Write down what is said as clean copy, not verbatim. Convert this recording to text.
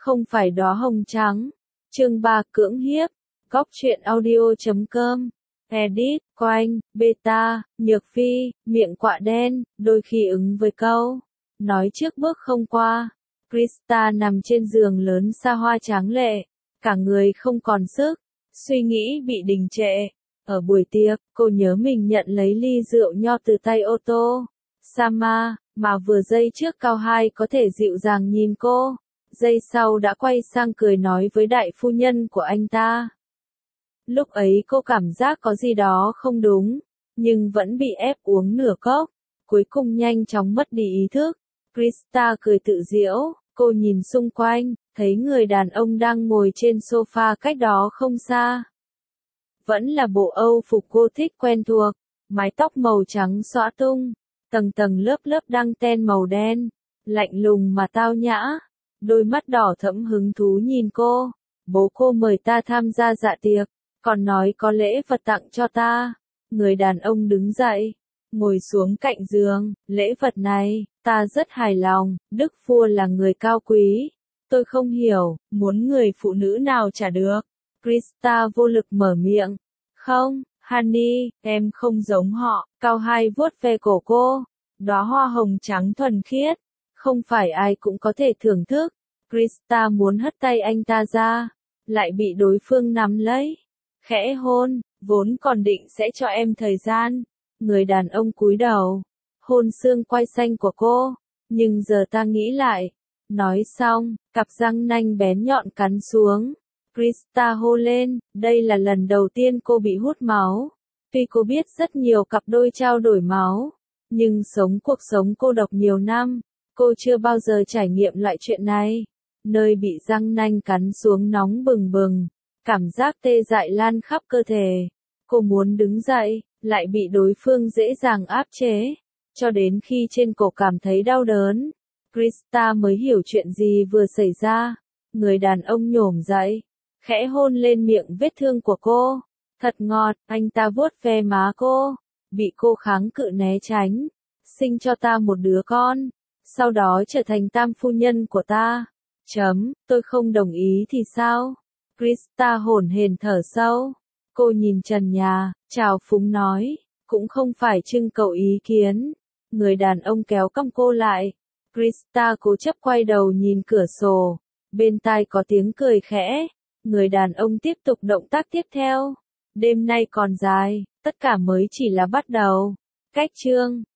không phải đóa hồng trắng. Chương 3 cưỡng hiếp. Góc truyện audio.com. Edit, Quanh, Beta, Nhược Phi, miệng quạ đen, đôi khi ứng với câu nói trước bước không qua. Krista nằm trên giường lớn xa hoa tráng lệ, cả người không còn sức, suy nghĩ bị đình trệ. Ở buổi tiệc, cô nhớ mình nhận lấy ly rượu nho từ tay Otto Sama, mà vừa giây trước Cao Hai có thể dịu dàng nhìn cô, giây sau đã quay sang cười nói với đại phu nhân của anh ta. Lúc ấy cô cảm giác có gì đó không đúng, nhưng vẫn bị ép uống nửa cốc, cuối cùng nhanh chóng mất đi ý thức. Krista cười tự giễu, cô nhìn xung quanh, thấy người đàn ông đang ngồi trên sofa cách đó không xa. Vẫn là bộ Âu phục cô thích quen thuộc, mái tóc màu trắng xõa tung, tầng tầng lớp lớp đăng ten màu đen, lạnh lùng mà tao nhã, đôi mắt đỏ thẫm hứng thú nhìn cô. Bố cô mời ta tham gia dạ tiệc, còn nói có lễ vật tặng cho ta. Người đàn ông đứng dậy, ngồi xuống cạnh giường, lễ vật này, ta rất hài lòng, Đức Vua là người cao quý. Tôi không hiểu, muốn người phụ nữ nào trả được. Krista vô lực mở miệng. Không, Honey, em không giống họ. Cao Hai vuốt ve cổ cô. Đóa hoa hồng trắng thuần khiết, không phải ai cũng có thể thưởng thức. Krista muốn hất tay anh ta ra, lại bị đối phương nắm lấy. Khẽ hôn, vốn còn định sẽ cho em thời gian. Người đàn ông cúi đầu, hôn xương quai xanh của cô. Nhưng giờ ta nghĩ lại. Nói xong, cặp răng nanh bén nhọn cắn xuống. Krista hô lên, đây là lần đầu tiên cô bị hút máu. Tuy cô biết rất nhiều cặp đôi trao đổi máu, nhưng sống cuộc sống cô độc nhiều năm, cô chưa bao giờ trải nghiệm loại chuyện này. Nơi bị răng nanh cắn xuống nóng bừng bừng, cảm giác tê dại lan khắp cơ thể. Cô muốn đứng dậy, lại bị đối phương dễ dàng áp chế, cho đến khi trên cổ cảm thấy đau đớn. Krista mới hiểu chuyện gì vừa xảy ra. Người đàn ông nhổm dậy, khẽ hôn lên miệng vết thương của cô. Thật ngọt, anh ta vuốt ve má cô, bị cô kháng cự né tránh. Sinh cho ta một đứa con, sau đó trở thành tam phu nhân của ta. Tôi không đồng ý thì sao? Krista hổn hển thở sâu. Cô nhìn trần nhà, trào phúng nói, cũng không phải trưng cầu ý kiến. Người đàn ông kéo cong cô lại. Krista cố chấp quay đầu nhìn cửa sổ, bên tai có tiếng cười khẽ. Người đàn ông tiếp tục động tác tiếp theo. Đêm nay còn dài, tất cả mới chỉ là bắt đầu. Cách chương